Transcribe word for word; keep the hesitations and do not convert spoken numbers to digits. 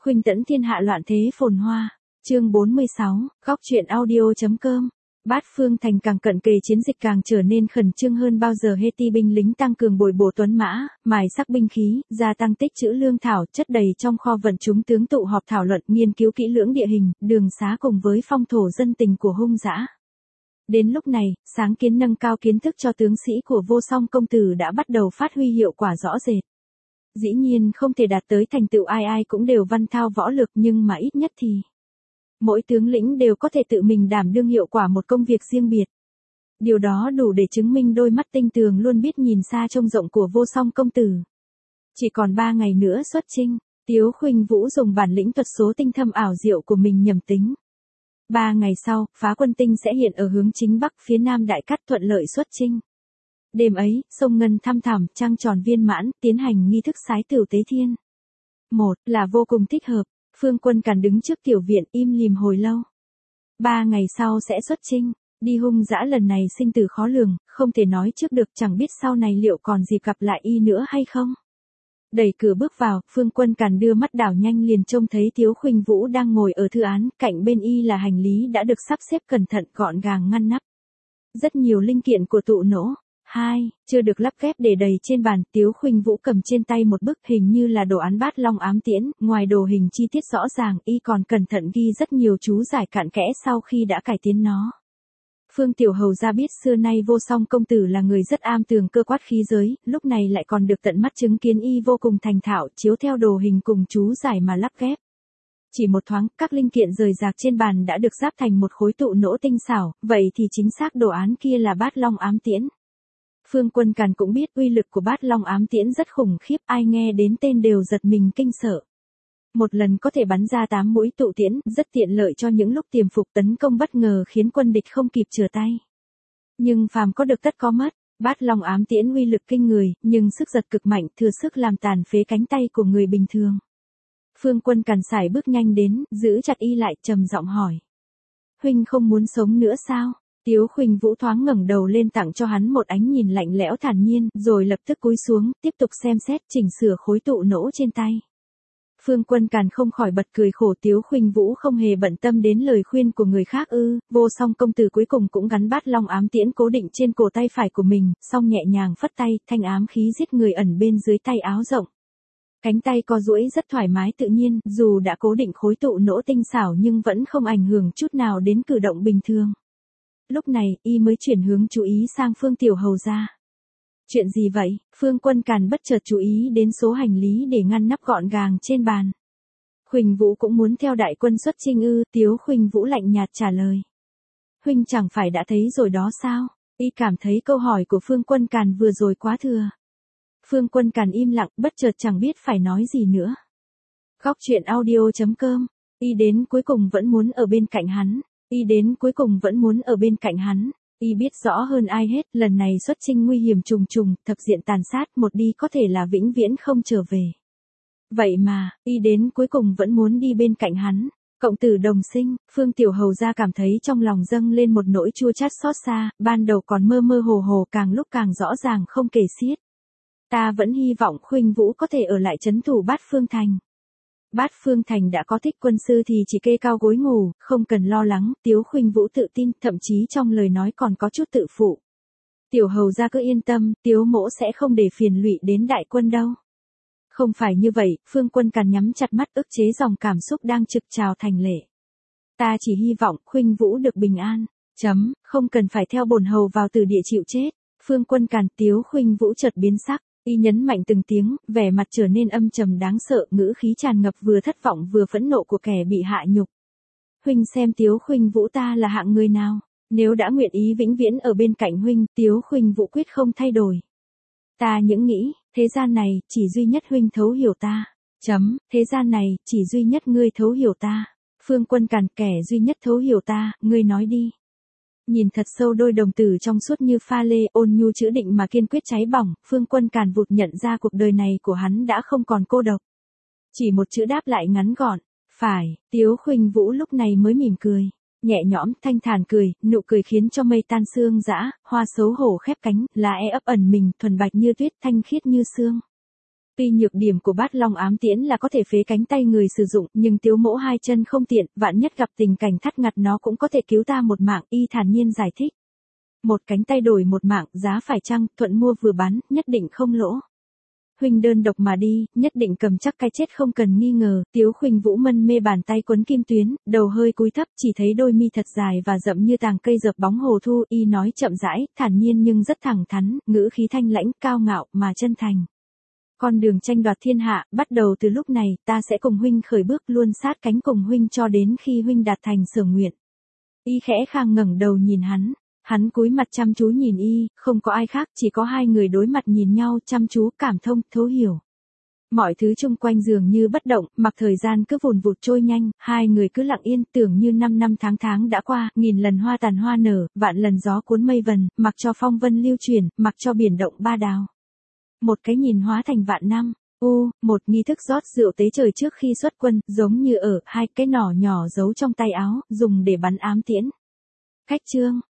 Khuynh tẫn thiên hạ loạn thế phồn hoa. Chương bốn mươi sáu, góc truyện audio.com. Bát Phương Thành càng cận kề chiến dịch càng trở nên khẩn trương hơn bao giờ. Heti binh lính tăng cường bồi bổ tuấn mã, mài sắc binh khí, gia tăng tích trữ lương thảo, chất đầy trong kho vận. Chúng tướng tụ họp thảo luận, nghiên cứu kỹ lưỡng địa hình, đường xá cùng với phong thổ dân tình của hung dã. Đến lúc này, sáng kiến nâng cao kiến thức cho tướng sĩ của Vô Song công tử đã bắt đầu phát huy hiệu quả rõ rệt. Dĩ nhiên không thể đạt tới thành tựu ai ai cũng đều văn thao võ lược, nhưng mà ít nhất thì mỗi tướng lĩnh đều có thể tự mình đảm đương hiệu quả một công việc riêng biệt. Điều đó đủ để chứng minh đôi mắt tinh tường luôn biết nhìn xa trông rộng của Vô Song công tử. Chỉ còn ba ngày nữa xuất chinh, Tiếu Khuynh Vũ dùng bản lĩnh thuật số tinh thâm ảo diệu của mình nhầm tính. Ba ngày sau, phá quân tinh sẽ hiện ở hướng chính bắc phía nam Đại Cát, thuận lợi xuất chinh. Đêm ấy, sông Ngân thăm thẳm, trăng tròn viên mãn, tiến hành nghi thức sái tửu tế thiên. Một là vô cùng thích hợp. Phương Quân Càn đứng trước tiểu viện im lìm hồi lâu. Ba ngày sau sẽ xuất chinh, đi hung dã lần này sinh tử khó lường, không thể nói trước được, chẳng biết sau này liệu còn dịp gặp lại y nữa hay không. Đẩy cửa bước vào, Phương Quân Càn đưa mắt đảo nhanh liền trông thấy Tiếu Khuynh Vũ đang ngồi ở thư án, cạnh bên y là hành lý đã được sắp xếp cẩn thận gọn gàng ngăn nắp. Rất nhiều linh kiện của tụ nỗ. Hai, chưa được lắp ghép để đầy trên bàn. Tiếu Khuynh Vũ cầm trên tay một bức hình như là đồ án Bát Long ám tiễn, ngoài đồ hình chi tiết rõ ràng, y còn cẩn thận ghi rất nhiều chú giải cặn kẽ sau khi đã cải tiến nó. Phương Tiểu Hầu ra biết xưa nay Vô Song công tử là người rất am tường cơ quát khí giới, lúc này lại còn được tận mắt chứng kiến y vô cùng thành thạo chiếu theo đồ hình cùng chú giải mà lắp ghép. Chỉ một thoáng, các linh kiện rời rạc trên bàn đã được ráp thành một khối tụ nỗ tinh xảo, vậy thì chính xác đồ án kia là Bát Long ám tiễn. Phương Quân Càn cũng biết uy lực của Bát Long ám tiễn rất khủng khiếp, ai nghe đến tên đều giật mình kinh sợ. Một lần có thể bắn ra tám mũi tụ tiễn, rất tiện lợi cho những lúc tiềm phục tấn công bất ngờ khiến quân địch không kịp trở tay. Nhưng phàm có được tất có mất, Bát Long ám tiễn uy lực kinh người, nhưng sức giật cực mạnh, thừa sức làm tàn phế cánh tay của người bình thường. Phương Quân Càn sải bước nhanh đến, giữ chặt y lại, trầm giọng hỏi: "Huynh không muốn sống nữa sao?" Tiếu Khuynh Vũ thoáng ngẩng đầu lên tặng cho hắn một ánh nhìn lạnh lẽo thản nhiên, rồi lập tức cúi xuống, tiếp tục xem xét chỉnh sửa khối tụ nỗ trên tay. Phương Quân Càn không khỏi bật cười khổ. Tiếu Khuynh Vũ không hề bận tâm đến lời khuyên của người khác ư? Vô Song công tử cuối cùng cũng gắn Bát Long ám tiễn cố định trên cổ tay phải của mình, xong nhẹ nhàng phất tay, thanh ám khí giết người ẩn bên dưới tay áo rộng. Cánh tay co duỗi rất thoải mái tự nhiên, dù đã cố định khối tụ nỗ tinh xảo nhưng vẫn không ảnh hưởng chút nào đến cử động bình thường. Lúc này, y mới chuyển hướng chú ý sang Phương Tiểu Hầu ra. "Chuyện gì vậy?" Phương Quân Càn bất chợt chú ý đến số hành lý để ngăn nắp gọn gàng trên bàn. "Khuynh Vũ cũng muốn theo đại quân xuất chinh ư?" Tiếu Khuynh Vũ lạnh nhạt trả lời. "Huynh chẳng phải đã thấy rồi đó sao?" Y cảm thấy câu hỏi của Phương Quân Càn vừa rồi quá thừa. Phương Quân Càn im lặng, bất chợt chẳng biết phải nói gì nữa. Góc truyện audio.com. Y đến cuối cùng vẫn muốn ở bên cạnh hắn. Y đến cuối cùng vẫn muốn ở bên cạnh hắn. Y biết rõ hơn ai hết, lần này xuất chinh nguy hiểm trùng trùng, thập diện tàn sát, một đi có thể là vĩnh viễn không trở về. Vậy mà, y đến cuối cùng vẫn muốn đi bên cạnh hắn. Cộng tử đồng sinh, Phương Tiểu Hầu ra cảm thấy trong lòng dâng lên một nỗi chua chát xót xa, ban đầu còn mơ mơ hồ hồ, càng lúc càng rõ ràng không kể xiết. "Ta vẫn hy vọng Khuynh Vũ có thể ở lại trấn thủ Bát Phương Thành." Bát Phương Thành đã có Thích quân sư thì chỉ kê cao gối ngủ, không cần lo lắng. Tiếu Khuynh Vũ tự tin, thậm chí trong lời nói còn có chút tự phụ. "Tiểu Hầu ra cứ yên tâm, Tiếu mỗ sẽ không để phiền lụy đến đại quân đâu." "Không phải như vậy." Phương Quân Càn nhắm chặt mắt ức chế dòng cảm xúc đang trực trào thành lệ. "Ta chỉ hy vọng Khuynh Vũ được bình an. Chấm, không cần phải theo bổn hầu vào từ địa chịu chết." Phương Quân Càn. Tiếu Khuynh Vũ chợt biến sắc. Y nhấn mạnh từng tiếng, vẻ mặt trở nên âm trầm đáng sợ, ngữ khí tràn ngập vừa thất vọng vừa phẫn nộ của kẻ bị hạ nhục. "Huynh xem Tiếu Khuynh Vũ ta là hạng người nào? Nếu đã nguyện ý vĩnh viễn ở bên cạnh huynh, Tiếu Khuynh Vũ quyết không thay đổi. Ta những nghĩ, thế gian này, chỉ duy nhất huynh thấu hiểu ta. Chấm, thế gian này, chỉ duy nhất ngươi thấu hiểu ta." Phương Quân Càn. "Kẻ duy nhất thấu hiểu ta, ngươi nói đi." Nhìn thật sâu đôi đồng tử trong suốt như pha lê, ôn nhu chữ định mà kiên quyết cháy bỏng, Phương Quân Càn vụt nhận ra cuộc đời này của hắn đã không còn cô độc. Chỉ một chữ đáp lại ngắn gọn: "Phải." Tiếu Khuynh Vũ lúc này mới mỉm cười, nhẹ nhõm, thanh thản cười, nụ cười khiến cho mây tan sương dã, hoa xấu hổ khép cánh, lá e ấp ẩn mình, thuần bạch như tuyết, thanh khiết như sương. Tuy nhược điểm của bát long ám tiễn là có thể phế cánh tay người sử dụng, nhưng Tiếu Mỗ hai chân không tiện, vạn nhất gặp tình cảnh thắt ngặt nó cũng có thể cứu ta một mạng, y thản nhiên giải thích. Một cánh tay đổi một mạng, giá phải chăng, thuận mua vừa bán, nhất định không lỗ. Huynh đơn độc mà đi, nhất định cầm chắc cái chết không cần nghi ngờ. Tiếu Khuynh Vũ mân mê bàn tay quấn kim tuyến, đầu hơi cúi thấp, chỉ thấy đôi mi thật dài và rậm như tàng cây dợp bóng hồ thu. Y nói chậm rãi, thản nhiên nhưng rất thẳng thắn, ngữ khí thanh lãnh, cao ngạo mà chân thành. Con đường tranh đoạt thiên hạ, bắt đầu từ lúc này, ta sẽ cùng huynh khởi bước, luôn sát cánh cùng huynh cho đến khi huynh đạt thành sở nguyện. Y khẽ khàng ngẩng đầu nhìn hắn. Hắn cúi mặt chăm chú nhìn y, không có ai khác, chỉ có hai người đối mặt nhìn nhau, chăm chú, cảm thông, thấu hiểu. Mọi thứ chung quanh dường như bất động, mặc thời gian cứ vùn vụt trôi nhanh, hai người cứ lặng yên, tưởng như năm năm tháng tháng đã qua, nghìn lần hoa tàn hoa nở, vạn lần gió cuốn mây vần, mặc cho phong vân lưu chuyển, mặc cho biển động ba đào. Một cái nhìn hóa thành vạn năm. U, một nghi thức rót rượu tế trời trước khi xuất quân, giống như ở hai cái nỏ nhỏ giấu trong tay áo, dùng để bắn ám tiễn. Cách chương